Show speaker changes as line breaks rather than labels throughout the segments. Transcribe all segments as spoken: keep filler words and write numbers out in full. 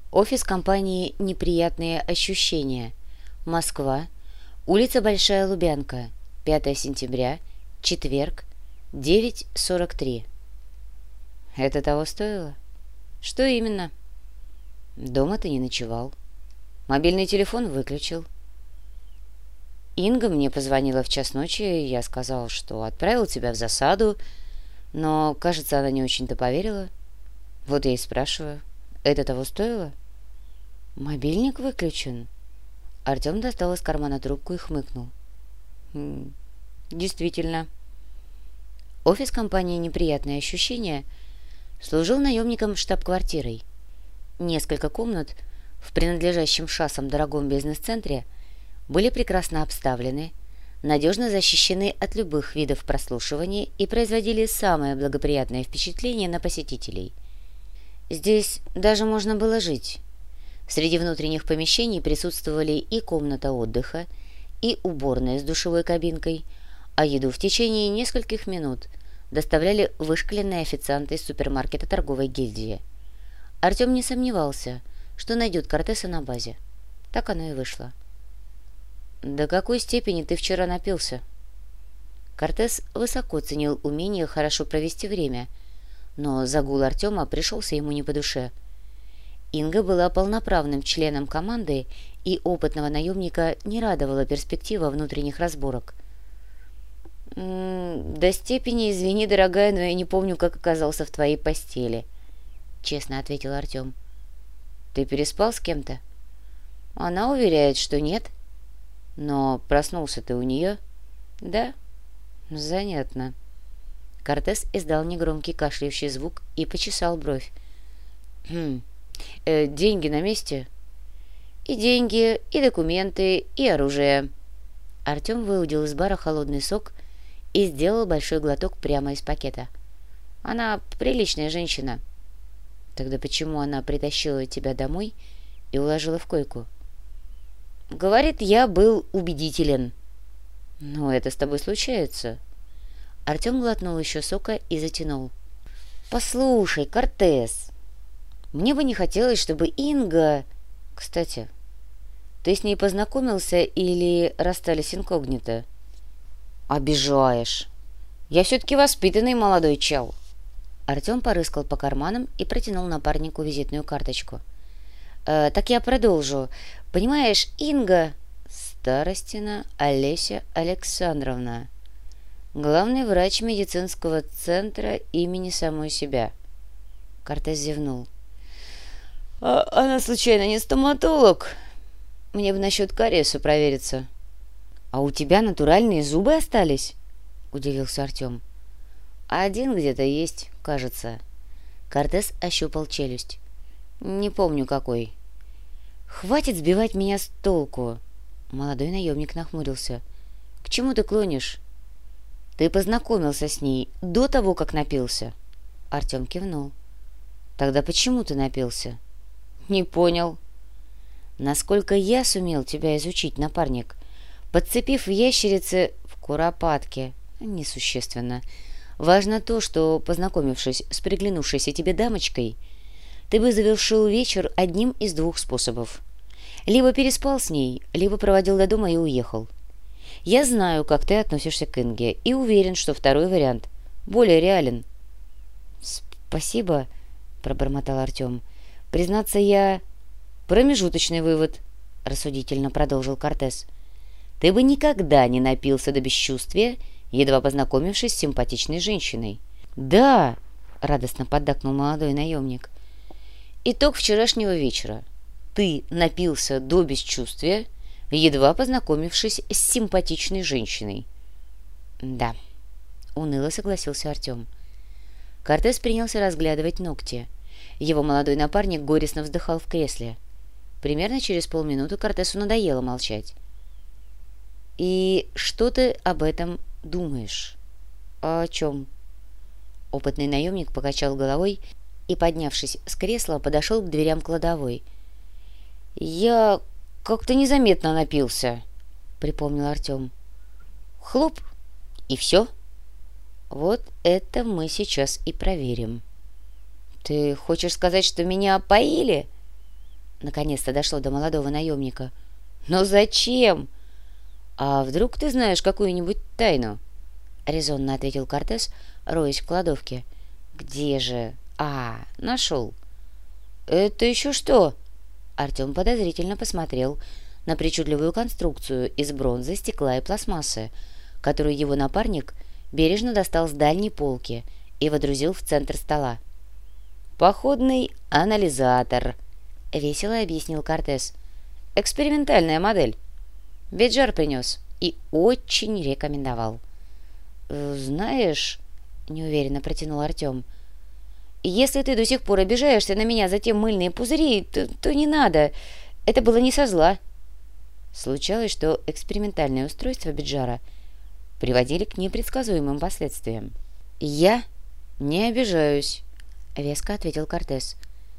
Офис компании «Неприятные ощущения». Москва. Улица Большая Лубянка. пятое сентября. Четверг. девять сорок три. Это того стоило? Что именно? Дома ты не ночевал. Мобильный телефон выключил. Инга мне позвонила в час ночи, и я сказал, что отправил тебя в засаду, но, кажется, она не очень-то поверила. Вот я и спрашиваю, это того стоило? Мобильник выключен. Артем достал из кармана трубку и хмыкнул. Хм, действительно. Офис компании «Неприятные ощущения» служил наемником штаб-квартирой. Несколько комнат в принадлежащем шассам дорогом бизнес-центре были прекрасно обставлены, надежно защищены от любых видов прослушивания и производили самое благоприятное впечатление на посетителей. Здесь даже можно было жить. Среди внутренних помещений присутствовали и комната отдыха, и уборная с душевой кабинкой, а еду в течение нескольких минут доставляли вышкаленные официанты из супермаркета торговой гильдии. Артем не сомневался, что найдет Кортеса на базе. Так оно и вышло. «До какой степени ты вчера напился?» Кортес высоко ценил умение хорошо провести время, но загул Артема пришелся ему не по душе. Инга была полноправным членом команды, и опытного наемника не радовала перспектива внутренних разборок. «М-м, «До степени, извини, дорогая, но я не помню, как оказался в твоей постели», — честно ответил Артем. «Ты переспал с кем-то?» «Она уверяет, что нет». «Но проснулся ты у нее?» «Да». «Занятно». Кортес издал негромкий кашляющий звук и почесал бровь. «Хм, э, деньги на месте?» «И деньги, и документы, и оружие». Артем выудил из бара холодный сок и сделал большой глоток прямо из пакета. «Она приличная женщина». «Тогда почему она притащила тебя домой и уложила в койку?» «Говорит, я был убедителен». «Но это с тобой случается». Артем глотнул еще сока и затянул. «Послушай, Кортес, мне бы не хотелось, чтобы Инга... Кстати, ты с ней познакомился или расстались инкогнито?» «Обижаешь. Я все-таки воспитанный молодой чел». Артем порыскал по карманам и протянул напарнику визитную карточку. «Э, «Так я продолжу. Понимаешь, Инга...» «Старостина Олеся Александровна. Главный врач медицинского центра имени самой себя». Кортес зевнул. «А она, случайно, не стоматолог? Мне бы насчет кариеса провериться». «А у тебя натуральные зубы остались?» — удивился Артем. «Один где-то есть, кажется». Кортес ощупал челюсть. «Не помню, какой». «Хватит сбивать меня с толку!» Молодой наемник нахмурился. «К чему ты клонишь?» «Ты познакомился с ней до того, как напился?» Артем кивнул. «Тогда почему ты напился?» «Не понял». «Насколько я сумел тебя изучить, напарник, подцепив в ящерице в куропатке, несущественно. Важно то, что, познакомившись с приглянувшейся тебе дамочкой, ты бы завершил вечер одним из двух способов. Либо переспал с ней, либо проводил до дома и уехал. Я знаю, как ты относишься к Инге, и уверен, что второй вариант более реален». «Спасибо», — пробормотал Артем. «Признаться, я...» «Промежуточный вывод», — рассудительно продолжил Кортес. «Ты бы никогда не напился до бесчувствия, едва познакомившись с симпатичной женщиной». «Да», — радостно поддакнул молодой наемник. «Итог вчерашнего вечера. Ты напился до бесчувствия, едва познакомившись с симпатичной женщиной». «Да», — уныло согласился Артем. Кортес принялся разглядывать ногти. Его молодой напарник горестно вздыхал в кресле. Примерно через полминуты Кортесу надоело молчать. «И что ты об этом думаешь?» «О чем?» Опытный наемник покачал головой и, поднявшись с кресла, подошел к дверям кладовой. «Я как-то незаметно напился», — припомнил Артем. «Хлоп, и все». «Вот это мы сейчас и проверим». «Ты хочешь сказать, что меня опоили?» Наконец-то дошло до молодого наемника. «Но зачем? А вдруг ты знаешь какую-нибудь тайну?» — резонно ответил Кортес, роясь в кладовке. «Где же? А, нашел». «Это еще что?» Артем подозрительно посмотрел на причудливую конструкцию из бронзы, стекла и пластмассы, которую его напарник бережно достал с дальней полки и водрузил в центр стола. «Походный анализатор», — весело объяснил Кортес. «Экспериментальная модель. Биджар принес и очень рекомендовал». «Знаешь», — неуверенно протянул Артем, — «если ты до сих пор обижаешься на меня за те мыльные пузыри, то, то не надо. Это было не со зла». Случалось, что экспериментальные устройства Биджара приводили к непредсказуемым последствиям. «Я не обижаюсь», — веско ответил Кортес.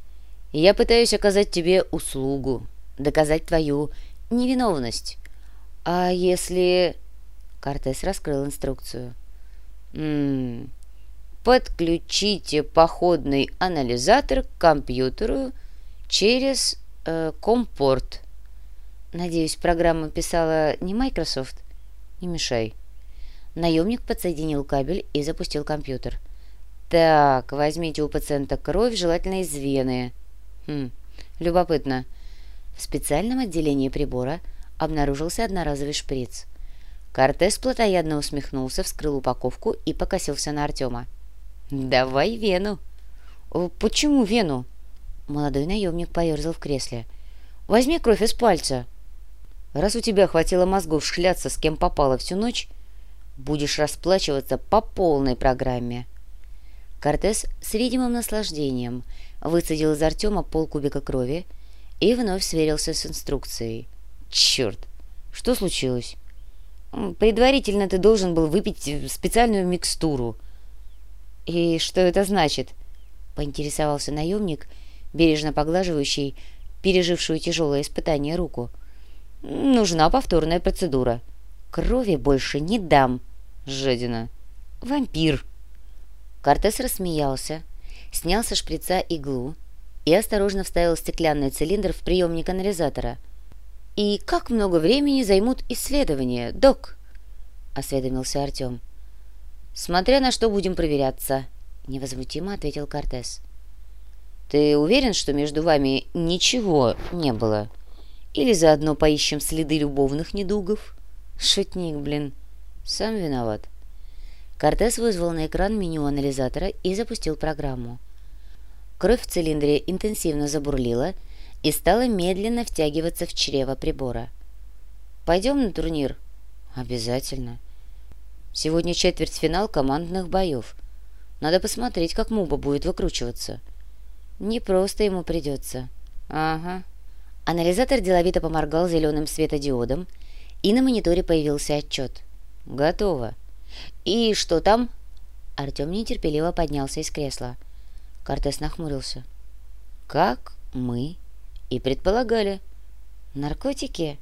«Я пытаюсь оказать тебе услугу, доказать твою невиновность. А если...» Кортес раскрыл инструкцию. «М-м, подключите походный анализатор к компьютеру через э, компорт». «Надеюсь, программа писала не Microsoft?» «Не мешай». Наемник подсоединил кабель и запустил компьютер. «Так, возьмите у пациента кровь, желательно из вены». «Хм, любопытно». В специальном отделении прибора обнаружился одноразовый шприц. Кортес плотоядно усмехнулся, вскрыл упаковку и покосился на Артема. «Давай вену». «Почему вену?» Молодой наемник поерзал в кресле. «Возьми кровь из пальца». «Раз у тебя хватило мозгов шляться с кем попало всю ночь, будешь расплачиваться по полной программе». Кортес с видимым наслаждением выцедил из Артема полкубика крови и вновь сверился с инструкцией. «Черт! Что случилось?» «Предварительно ты должен был выпить специальную микстуру». «И что это значит?» — поинтересовался наемник, бережно поглаживающий пережившую тяжелое испытание руку. «Нужна повторная процедура». «Крови больше не дам, жадина». «Вампир». Кортес рассмеялся, снял со шприца иглу и осторожно вставил стеклянный цилиндр в приемник анализатора. «И как много времени займут исследования, док?» — осведомился Артем. «Смотря на что будем проверяться», — невозмутимо ответил Кортес. «Ты уверен, что между вами ничего не было? Или заодно поищем следы любовных недугов?» «Шутник, блин. Сам виноват». Кортес вызвал на экран меню анализатора и запустил программу. Кровь в цилиндре интенсивно забурлила и стала медленно втягиваться в чрево прибора. «Пойдем на турнир?» «Обязательно. Сегодня четвертьфинал командных боев. Надо посмотреть, как Муба будет выкручиваться». «Не просто ему придется». «Ага». Анализатор деловито поморгал зеленым светодиодом, и на мониторе появился отчет. «Готово». «И что там?» Артем нетерпеливо поднялся из кресла. Кортес нахмурился. «Как мы и предполагали. Наркотики?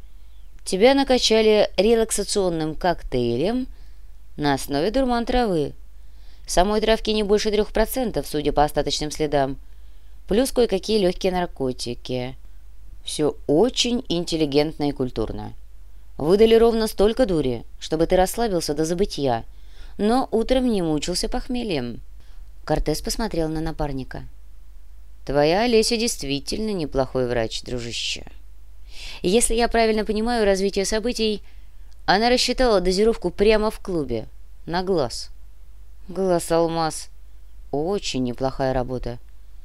Тебя накачали релаксационным коктейлем на основе дурман травы. Самой травки не больше трех процентов, судя по остаточным следам. Плюс кое-какие легкие наркотики. Все очень интеллигентно и культурно. Выдали ровно столько дури, чтобы ты расслабился до забытья, но утром не мучился похмельем». Кортес посмотрел на напарника. «Твоя Олеся действительно неплохой врач, дружище. Если я правильно понимаю развитие событий, она рассчитала дозировку прямо в клубе, на глаз». «Глаз алмаз. Очень неплохая работа».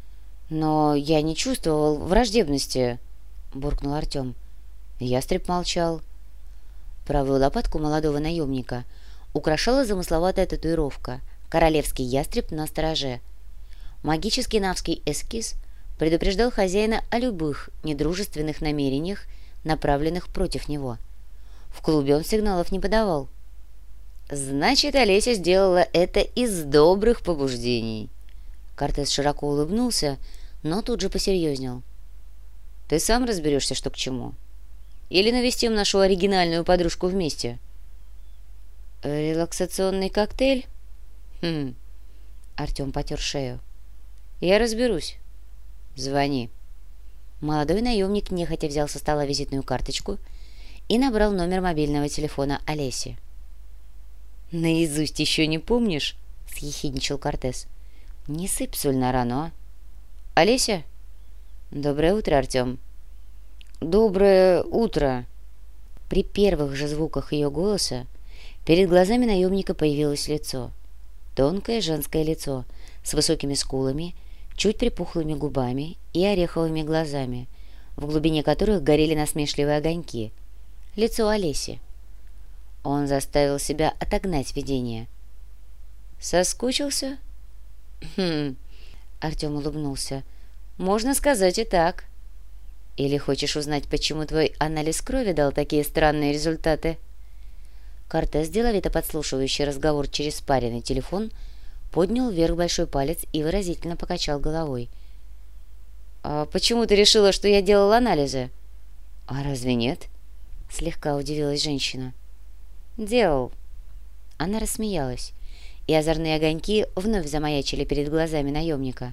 «Но я не чувствовал враждебности», — буркнул Артем. Ястреб молчал. Правую лопатку молодого наемника украшала замысловатая татуировка «Королевский ястреб на стороже». Магический навский эскиз предупреждал хозяина о любых недружественных намерениях, направленных против него. В клубе он сигналов не подавал. «Значит, Олеся сделала это из добрых побуждений». Кортес широко улыбнулся, но тут же посерьезнел. «Ты сам разберешься, что к чему? Или навестим нашу оригинальную подружку вместе?» «Релаксационный коктейль?» «Хм...» Артем потер шею. «Я разберусь. Звони». Молодой наемник нехотя взял со стола визитную карточку и набрал номер мобильного телефона Олеси. «Наизусть еще не помнишь?» — съехидничал Кортес. «Не сыпь соль на рану, а?» «Олеся?» «Доброе утро, Артем». «Доброе утро». При первых же звуках ее голоса перед глазами наемника появилось лицо. Тонкое женское лицо с высокими скулами, чуть припухлыми губами и ореховыми глазами, в глубине которых горели насмешливые огоньки. Лицо Олеси. Он заставил себя отогнать видение. «Соскучился?» «Хм...» — Артем улыбнулся. «Можно сказать и так. Или хочешь узнать, почему твой анализ крови дал такие странные результаты?» Кортес, деловито подслушивающий разговор через спаренный телефон, поднял вверх большой палец и выразительно покачал головой. «А почему ты решила, что я делал анализы?» «А разве нет?» — слегка удивилась женщина. «Делал». Она рассмеялась, и озорные огоньки вновь замаячили перед глазами наемника.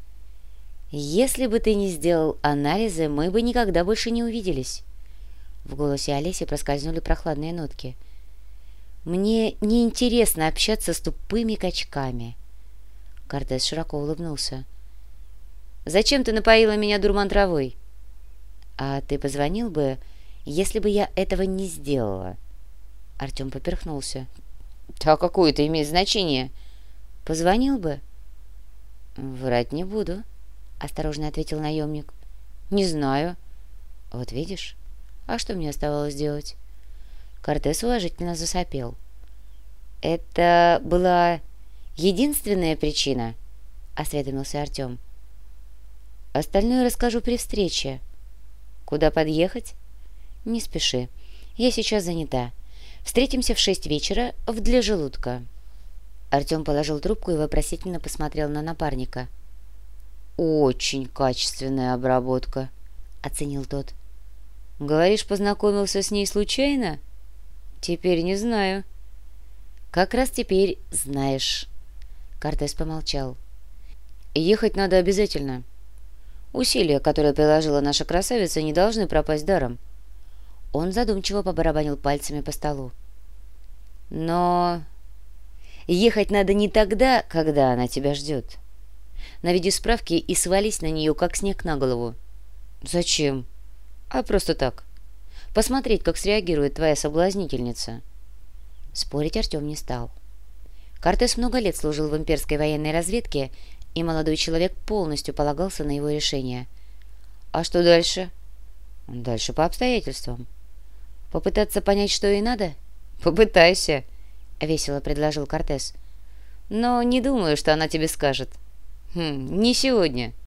«Если бы ты не сделал анализы, мы бы никогда больше не увиделись». В голосе Олеси проскользнули прохладные нотки. «Мне неинтересно общаться с тупыми качками». Кортес широко улыбнулся. «Зачем ты напоила меня дурман травой?» «А ты позвонил бы, если бы я этого не сделала?» Артем поперхнулся. «Да какое это имеет значение?» «Позвонил бы?» «Врать не буду», — осторожно ответил наемник. «Не знаю». «Вот видишь? А что мне оставалось делать?» Кортес уважительно засопел. «Это была единственная причина?» — осведомился Артем. «Остальное расскажу при встрече». «Куда подъехать?» «Не спеши. Я сейчас занята. Встретимся в шесть вечера в «Для желудка». Артем положил трубку и вопросительно посмотрел на напарника. «Очень качественная обработка», — оценил тот. «Говоришь, познакомился с ней случайно?» «Теперь не знаю». «Как раз теперь знаешь». Кортес помолчал. «Ехать надо обязательно. Усилия, которые приложила наша красавица, не должны пропасть даром». Он задумчиво побарабанил пальцами по столу. «Но ехать надо не тогда, когда она тебя ждет. Наведи справки и свались на нее, как снег на голову». «Зачем?» «А просто так. Посмотреть, как среагирует твоя соблазнительница». Спорить Артем не стал. Кортес много лет служил в имперской военной разведке, и молодой человек полностью полагался на его решение. «А что дальше?» «Дальше по обстоятельствам». «Попытаться понять, что ей надо?» «Попытайся», — весело предложил Кортес. «Но не думаю, что она тебе скажет». «Хм, не сегодня.